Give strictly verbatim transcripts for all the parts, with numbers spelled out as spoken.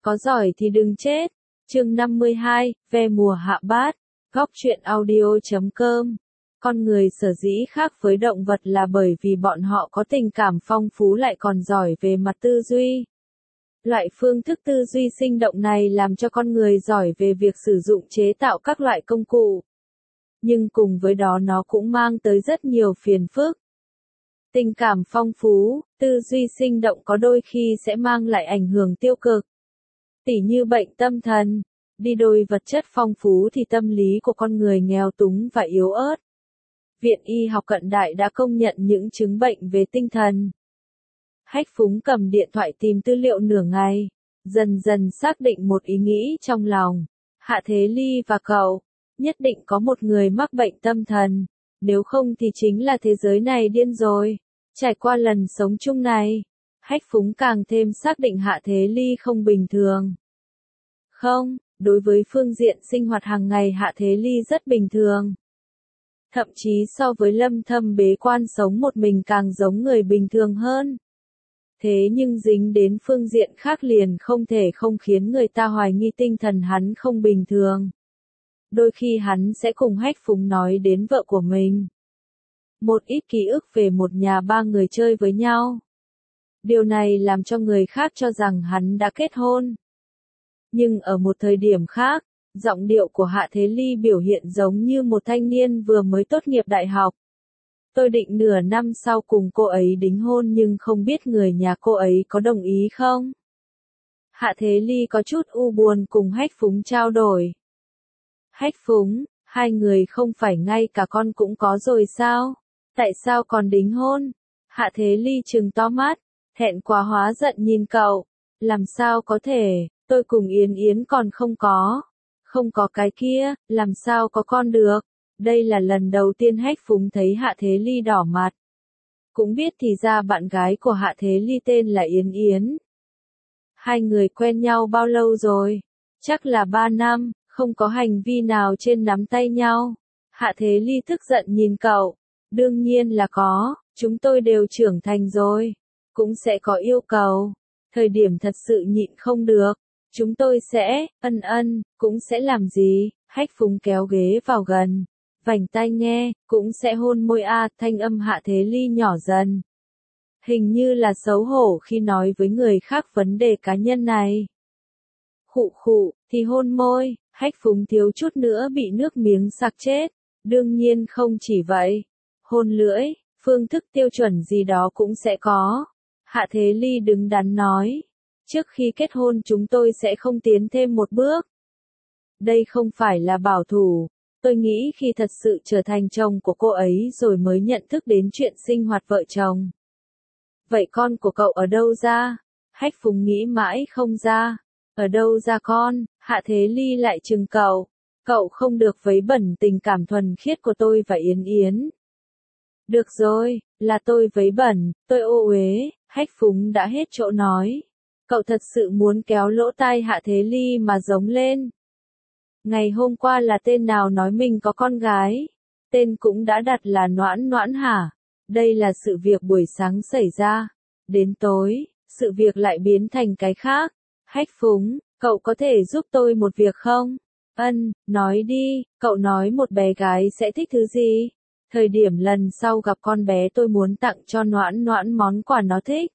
Có giỏi thì đừng chết. Chương năm mươi hai, ve mùa hạ bát. Góc truyện audio chấm com. Con người sở dĩ khác với động vật là bởi vì bọn họ có tình cảm phong phú lại còn giỏi về mặt tư duy. Loại phương thức tư duy sinh động này làm cho con người giỏi về việc sử dụng chế tạo các loại công cụ. Nhưng cùng với đó nó cũng mang tới rất nhiều phiền phức. Tình cảm phong phú, tư duy sinh động có đôi khi sẽ mang lại ảnh hưởng tiêu cực. Tỉ như bệnh tâm thần, đi đôi vật chất phong phú thì tâm lý của con người nghèo túng và yếu ớt. Viện y học cận đại đã công nhận những chứng bệnh về tinh thần. Hách Phúng cầm điện thoại tìm tư liệu nửa ngày, dần dần xác định một ý nghĩ trong lòng. Hạ Thế Ly và cậu, nhất định có một người mắc bệnh tâm thần, nếu không thì chính là thế giới này điên rồi. Trải qua lần sống chung này, Hách Phúng càng thêm xác định Hạ Thế Ly không bình thường. Không, đối với phương diện sinh hoạt hàng ngày Hạ Thế Ly rất bình thường. Thậm chí so với Lâm Thâm bế quan sống một mình càng giống người bình thường hơn. Thế nhưng dính đến phương diện khác liền không thể không khiến người ta hoài nghi tinh thần hắn không bình thường. Đôi khi hắn sẽ cùng Hách Phúng nói đến vợ của mình. Một ít ký ức về một nhà ba người chơi với nhau. Điều này làm cho người khác cho rằng hắn đã kết hôn. Nhưng ở một thời điểm khác, giọng điệu của Hạ Thế Ly biểu hiện giống như một thanh niên vừa mới tốt nghiệp đại học. Tôi định nửa năm sau cùng cô ấy đính hôn nhưng không biết người nhà cô ấy có đồng ý không? Hạ Thế Ly có chút u buồn cùng Hách Phúng trao đổi. Hách Phúng, hai người không phải ngay cả con cũng có rồi sao? Tại sao còn đính hôn? Hạ Thế Ly trừng to mắt, thẹn quá hóa giận nhìn cậu. Làm sao có thể, tôi cùng Yến Yến còn không có. Không có cái kia, làm sao có con được? Đây là lần đầu tiên Hách Phúng thấy Hạ Thế Ly đỏ mặt. Cũng biết thì ra bạn gái của Hạ Thế Ly tên là Yến Yến. Hai người quen nhau bao lâu rồi? Chắc là ba năm, không có hành vi nào trên nắm tay nhau. Hạ Thế Ly tức giận nhìn cậu. Đương nhiên là có, chúng tôi đều trưởng thành rồi. Cũng sẽ có yêu cầu. Thời điểm thật sự nhịn không được. Chúng tôi sẽ, ân ân, cũng sẽ làm gì? Hách Phúng kéo ghế vào gần. Vành tai nghe, cũng sẽ hôn môi a, thanh âm Hạ Thế Ly nhỏ dần. Hình như là xấu hổ khi nói với người khác vấn đề cá nhân này. Khụ khụ, thì hôn môi, Hách Phúng thiếu chút nữa bị nước miếng sặc chết. Đương nhiên không chỉ vậy. Hôn lưỡi, phương thức tiêu chuẩn gì đó cũng sẽ có. Hạ Thế Ly đứng đắn nói. Trước khi kết hôn chúng tôi sẽ không tiến thêm một bước. Đây không phải là bảo thủ. Tôi nghĩ khi thật sự trở thành chồng của cô ấy rồi mới nhận thức đến chuyện sinh hoạt vợ chồng. Vậy con của cậu ở đâu ra? Hách Phúng nghĩ mãi không ra. Ở đâu ra con? Hạ Thế Ly lại trừng cậu. Cậu không được vấy bẩn tình cảm thuần khiết của tôi và Yến Yến. Được rồi, là tôi vấy bẩn, tôi ô uế. Hách Phúng đã hết chỗ nói. Cậu thật sự muốn kéo lỗ tai Hạ Thế Ly mà giống lên. Ngày hôm qua là tên nào nói mình có con gái? Tên cũng đã đặt là Noãn Noãn hả? Đây là sự việc buổi sáng xảy ra. Đến tối, sự việc lại biến thành cái khác. Hách Phúng, cậu có thể giúp tôi một việc không? Ân, nói đi, cậu nói một bé gái sẽ thích thứ gì? Thời điểm lần sau gặp con bé tôi muốn tặng cho Noãn Noãn món quà nó thích.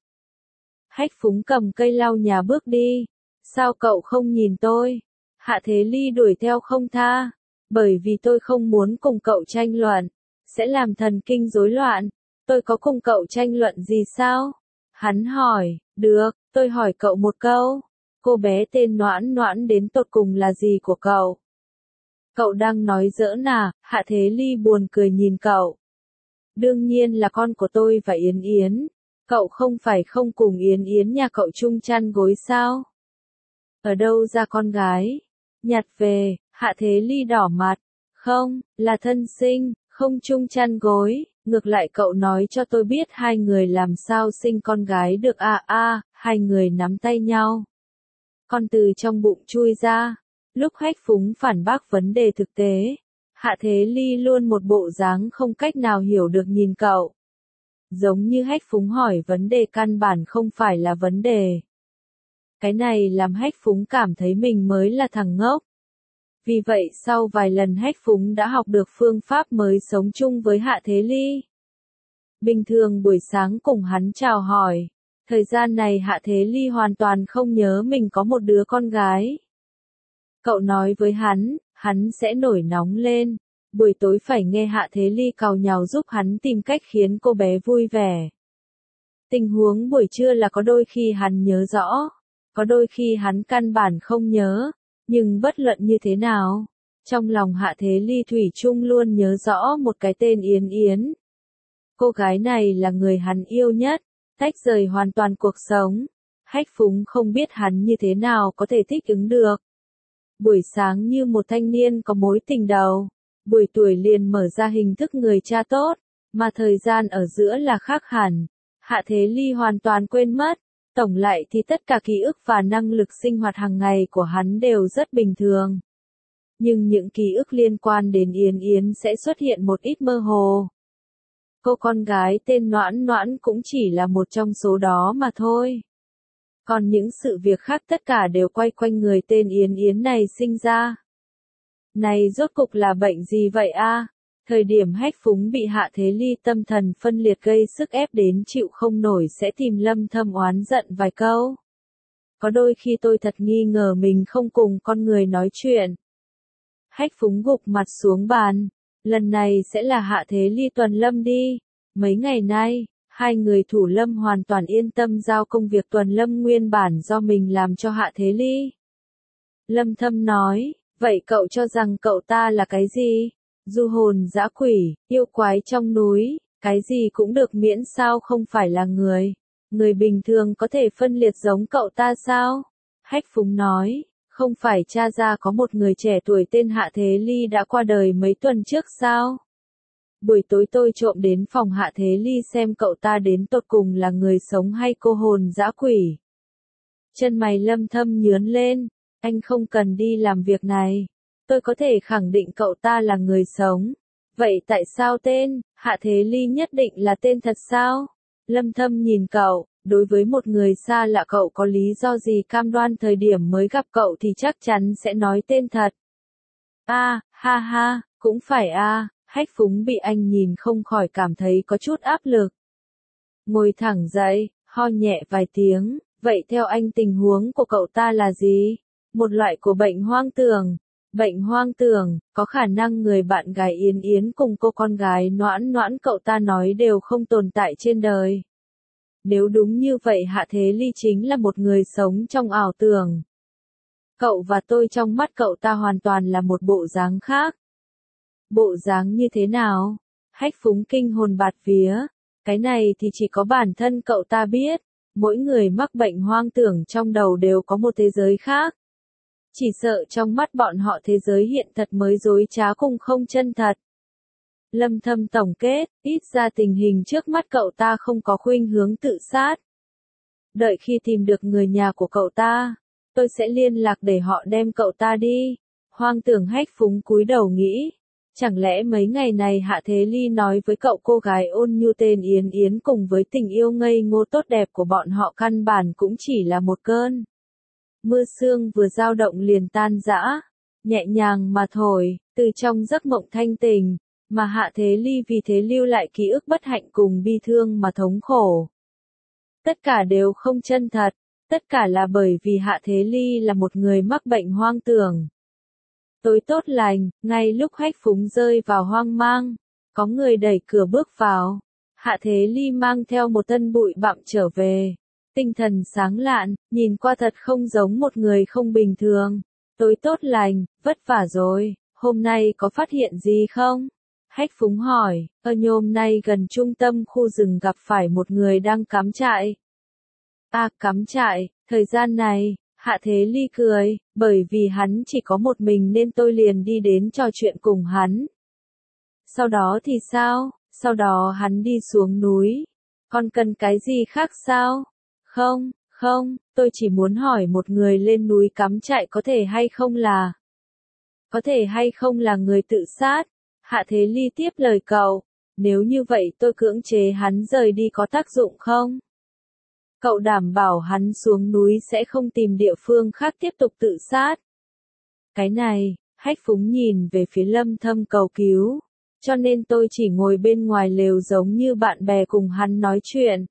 Hách Phúng cầm cây lau nhà bước đi. Sao cậu không nhìn tôi? Hạ Thế Ly đuổi theo không tha. Bởi vì tôi không muốn cùng cậu tranh luận. Sẽ làm thần kinh rối loạn. Tôi có cùng cậu tranh luận gì sao? Hắn hỏi. Được, tôi hỏi cậu một câu. Cô bé tên Noãn Noãn đến tột cùng là gì của cậu? Cậu đang nói giỡn à? Hạ Thế Ly buồn cười nhìn cậu. Đương nhiên là con của tôi và Yến Yến. Cậu không phải không cùng Yến Yến nhà cậu chung chăn gối sao? Ở đâu ra con gái? Nhặt về. Hạ Thế Ly đỏ mặt. Không, là thân sinh, không chung chăn gối. Ngược lại cậu nói cho tôi biết hai người làm sao sinh con gái được à à, hai người nắm tay nhau. Con từ trong bụng chui ra. Lúc Hách Phúng phản bác vấn đề thực tế, Hạ Thế Ly luôn một bộ dáng không cách nào hiểu được nhìn cậu. Giống như Hách Phúng hỏi vấn đề căn bản không phải là vấn đề. Cái này làm Hách Phúng cảm thấy mình mới là thằng ngốc. Vì vậy sau vài lần Hách Phúng đã học được phương pháp mới sống chung với Hạ Thế Ly. Bình thường buổi sáng cùng hắn chào hỏi. Thời gian này Hạ Thế Ly hoàn toàn không nhớ mình có một đứa con gái. Cậu nói với hắn, hắn sẽ nổi nóng lên. Buổi tối phải nghe Hạ Thế Ly càu nhàu giúp hắn tìm cách khiến cô bé vui vẻ. Tình huống buổi trưa là có đôi khi hắn nhớ rõ, có đôi khi hắn căn bản không nhớ, nhưng bất luận như thế nào, trong lòng Hạ Thế Ly thủy chung luôn nhớ rõ một cái tên Yến Yến. Cô gái này là người hắn yêu nhất, tách rời hoàn toàn cuộc sống. Hách Phúng không biết hắn như thế nào có thể thích ứng được. Buổi sáng như một thanh niên có mối tình đầu, buổi tuổi liền mở ra hình thức người cha tốt, mà thời gian ở giữa là khác hẳn. Hạ Thế Ly hoàn toàn quên mất, tổng lại thì tất cả ký ức và năng lực sinh hoạt hàng ngày của hắn đều rất bình thường. Nhưng những ký ức liên quan đến Yến Yến sẽ xuất hiện một ít mơ hồ. Cô con gái tên Noãn Noãn cũng chỉ là một trong số đó mà thôi. Còn những sự việc khác tất cả đều quay quanh người tên Yến Yến này sinh ra. Này rốt cục là bệnh gì vậy a? Thời điểm Hách Phúng bị Hạ Thế Ly tâm thần phân liệt gây sức ép đến chịu không nổi sẽ tìm Lâm Thâm oán giận vài câu. Có đôi khi tôi thật nghi ngờ mình không cùng con người nói chuyện. Hách Phúng gục mặt xuống bàn. Lần này sẽ là Hạ Thế Ly tuần lâm đi. Mấy ngày nay, hai người thủ lâm hoàn toàn yên tâm giao công việc tuần lâm nguyên bản do mình làm cho Hạ Thế Ly. Lâm Thâm nói, vậy cậu cho rằng cậu ta là cái gì? Du hồn dã quỷ, yêu quái trong núi, cái gì cũng được miễn sao không phải là người. Người bình thường có thể phân liệt giống cậu ta sao? Hách Phúng nói, không phải cha ra có một người trẻ tuổi tên Hạ Thế Ly đã qua đời mấy tuần trước sao? Buổi tối tôi trộm đến phòng Hạ Thế Ly xem cậu ta đến tột cùng là người sống hay cô hồn dã quỷ. Chân mày Lâm Thâm nhướng lên, anh không cần đi làm việc này. Tôi có thể khẳng định cậu ta là người sống. Vậy tại sao tên, Hạ Thế Ly nhất định là tên thật sao? Lâm Thâm nhìn cậu, đối với một người xa lạ cậu có lý do gì cam đoan thời điểm mới gặp cậu thì chắc chắn sẽ nói tên thật. A, à, ha ha, cũng phải a, à. Hách Phúng bị anh nhìn không khỏi cảm thấy có chút áp lực. Ngồi thẳng dậy, ho nhẹ vài tiếng, vậy theo anh tình huống của cậu ta là gì? Một loại của bệnh hoang tưởng. Bệnh hoang tưởng, có khả năng người bạn gái Yến Yến cùng cô con gái Noãn Noãn cậu ta nói đều không tồn tại trên đời. Nếu đúng như vậy Hạ Thế Ly chính là một người sống trong ảo tưởng. Cậu và tôi trong mắt cậu ta hoàn toàn là một bộ dáng khác. Bộ dáng như thế nào? Hách Phúng kinh hồn bạt vía. Cái này thì chỉ có bản thân cậu ta biết. Mỗi người mắc bệnh hoang tưởng trong đầu đều có một thế giới khác. Chỉ sợ trong mắt bọn họ thế giới hiện thật mới dối trá cùng không chân thật. Lâm Thâm tổng kết, ít ra tình hình trước mắt cậu ta không có khuynh hướng tự sát. Đợi khi tìm được người nhà của cậu ta, tôi sẽ liên lạc để họ đem cậu ta đi. Hoang tưởng Hách Phúng cúi đầu nghĩ, chẳng lẽ mấy ngày này Hạ Thế Ly nói với cậu cô gái ôn nhu tên Yến Yến cùng với tình yêu ngây ngô tốt đẹp của bọn họ căn bản cũng chỉ là một cơn mưa sương vừa dao động liền tan rã, nhẹ nhàng mà thổi, từ trong giấc mộng thanh tình, mà Hạ Thế Ly vì thế lưu lại ký ức bất hạnh cùng bi thương mà thống khổ. Tất cả đều không chân thật, tất cả là bởi vì Hạ Thế Ly là một người mắc bệnh hoang tưởng. Tối tốt lành, ngay lúc Hách Phúng rơi vào hoang mang, có người đẩy cửa bước vào. Hạ Thế Ly mang theo một thân bụi bặm trở về. Tinh thần sáng lạn, nhìn qua thật không giống một người không bình thường. Tối tốt lành, vất vả rồi, hôm nay có phát hiện gì không? Hách Phúng hỏi, ở nhôm nay gần trung tâm khu rừng gặp phải một người đang cắm trại. À, cắm trại, thời gian này, Hạ Thế Ly cười, bởi vì hắn chỉ có một mình nên tôi liền đi đến trò chuyện cùng hắn. Sau đó thì sao? Sau đó hắn đi xuống núi. Còn cần cái gì khác sao? Không, không, tôi chỉ muốn hỏi một người lên núi cắm trại có thể hay không là... Có thể hay không là người tự sát? Hạ Thế Ly tiếp lời cậu, nếu như vậy tôi cưỡng chế hắn rời đi có tác dụng không? Cậu đảm bảo hắn xuống núi sẽ không tìm địa phương khác tiếp tục tự sát. Cái này, Hách Phúng nhìn về phía Lâm Thâm cầu cứu. Cho nên tôi chỉ ngồi bên ngoài lều giống như bạn bè cùng hắn nói chuyện.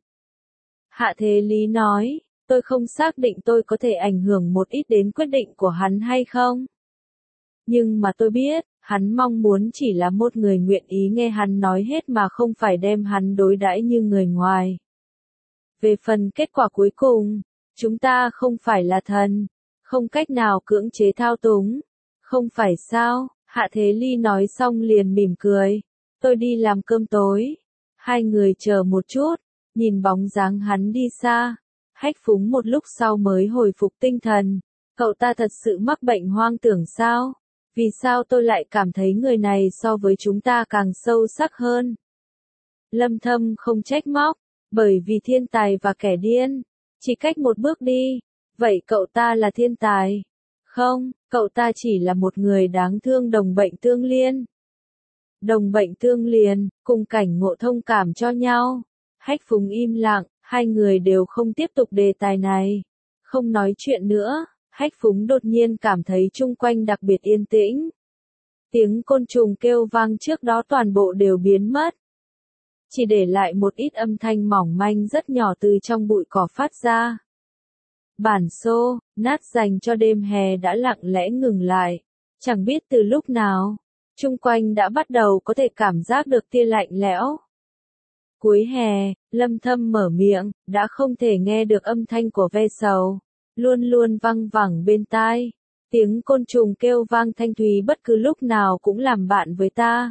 Hạ Thế Lý nói, tôi không xác định tôi có thể ảnh hưởng một ít đến quyết định của hắn hay không. Nhưng mà tôi biết, hắn mong muốn chỉ là một người nguyện ý nghe hắn nói hết mà không phải đem hắn đối đãi như người ngoài. Về phần kết quả cuối cùng, chúng ta không phải là thần, không cách nào cưỡng chế thao túng. Không phải sao? Hạ Thế Ly nói xong liền mỉm cười. Tôi đi làm cơm tối. Hai người chờ một chút, nhìn bóng dáng hắn đi xa. Hách Phúng một lúc sau mới hồi phục tinh thần. Cậu ta thật sự mắc bệnh hoang tưởng sao? Vì sao tôi lại cảm thấy người này so với chúng ta càng sâu sắc hơn? Lâm Thâm không trách móc, bởi vì thiên tài và kẻ điên, chỉ cách một bước đi. Vậy cậu ta là thiên tài? Không, cậu ta chỉ là một người đáng thương đồng bệnh tương liên. Đồng bệnh tương liền, cùng cảnh ngộ thông cảm cho nhau. Hách Phúng im lặng, hai người đều không tiếp tục đề tài này. Không nói chuyện nữa, Hách Phúng đột nhiên cảm thấy chung quanh đặc biệt yên tĩnh. Tiếng côn trùng kêu vang trước đó toàn bộ đều biến mất. Chỉ để lại một ít âm thanh mỏng manh rất nhỏ từ trong bụi cỏ phát ra. Bản xô, nát dành cho đêm hè đã lặng lẽ ngừng lại. Chẳng biết từ lúc nào, chung quanh đã bắt đầu có thể cảm giác được tia lạnh lẽo. Cuối hè, Lâm Thâm mở miệng, đã không thể nghe được âm thanh của ve sầu, luôn luôn văng vẳng bên tai. Tiếng côn trùng kêu vang thanh thúy bất cứ lúc nào cũng làm bạn với ta.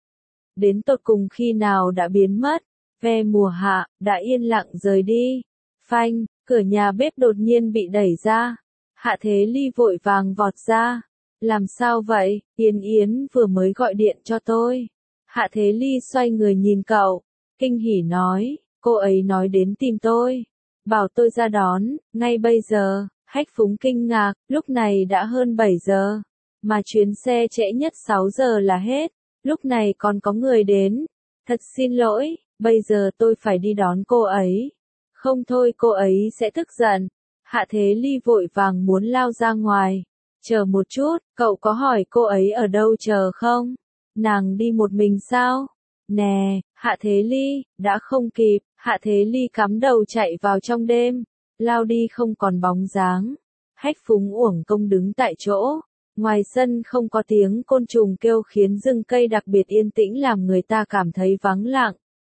Đến tột cùng khi nào đã biến mất, ve mùa hạ, đã yên lặng rời đi. Phanh, cửa nhà bếp đột nhiên bị đẩy ra. Hạ Thế Ly vội vàng vọt ra. Làm sao vậy, Yến Yến vừa mới gọi điện cho tôi. Hạ Thế Ly xoay người nhìn cậu, kinh hỉ nói, cô ấy nói đến tìm tôi. Bảo tôi ra đón, ngay bây giờ. Hách Phúng kinh ngạc, lúc này đã hơn bảy giờ. Mà chuyến xe trễ nhất sáu giờ là hết. Lúc này còn có người đến. Thật xin lỗi, bây giờ tôi phải đi đón cô ấy. Không thôi cô ấy sẽ tức giận. Hạ Thế Ly vội vàng muốn lao ra ngoài. Chờ một chút, cậu có hỏi cô ấy ở đâu chờ không? Nàng đi một mình sao? Nè, Hạ Thế Ly, đã không kịp. Hạ Thế Ly cắm đầu chạy vào trong đêm. Lao đi không còn bóng dáng. Hách Phúng uổng công đứng tại chỗ. Ngoài sân không có tiếng côn trùng kêu khiến rừng cây đặc biệt yên tĩnh làm người ta cảm thấy vắng lặng.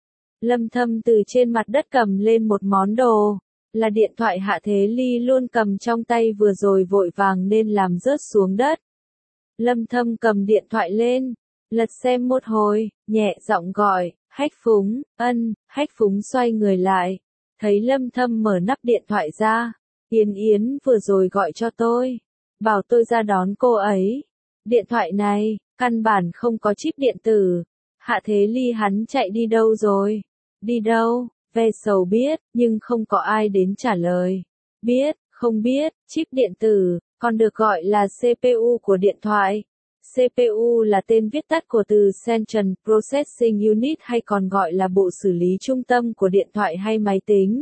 Lâm Thâm từ trên mặt đất cầm lên một món đồ, là điện thoại Hạ Thế Ly luôn cầm trong tay vừa rồi vội vàng nên làm rớt xuống đất. Lâm Thâm cầm điện thoại lên, lật xem một hồi, nhẹ giọng gọi, Hách Phúng, ân. Hách Phúng xoay người lại, thấy Lâm Thâm mở nắp điện thoại ra. Yến Yến vừa rồi gọi cho tôi, bảo tôi ra đón cô ấy. Điện thoại này, căn bản không có chip điện tử. Hạ Thế Ly hắn chạy đi đâu rồi? Đi đâu? Ve sầu biết, nhưng không có ai đến trả lời. Biết, không biết, chip điện tử, còn được gọi là xê pê u của điện thoại. xê pê u là tên viết tắt của từ Central Processing Unit hay còn gọi là bộ xử lý trung tâm của điện thoại hay máy tính.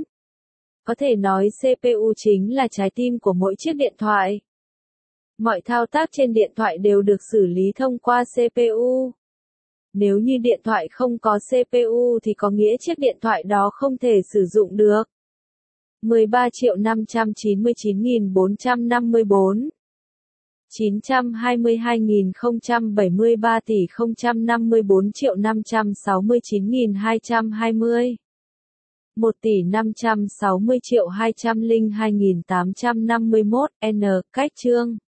Có thể nói xê pê u chính là trái tim của mỗi chiếc điện thoại. Mọi thao tác trên điện thoại đều được xử lý thông qua xê pê u. Nếu như điện thoại không có xê pê u thì có nghĩa chiếc điện thoại đó không thể sử dụng được. mười ba triệu năm trăm chín mươi chín nghìn bốn trăm năm mươi tư, chín trăm hai mươi hai nghìn không trăm bảy mươi ba tỷ không trăm năm mươi tư triệu năm trăm sáu mươi chín nghìn hai trăm hai mươi, một tỷ năm trăm sáu mươi triệu hai trăm lẻ hai nghìn tám trăm năm mươi mốt, N, cách chương.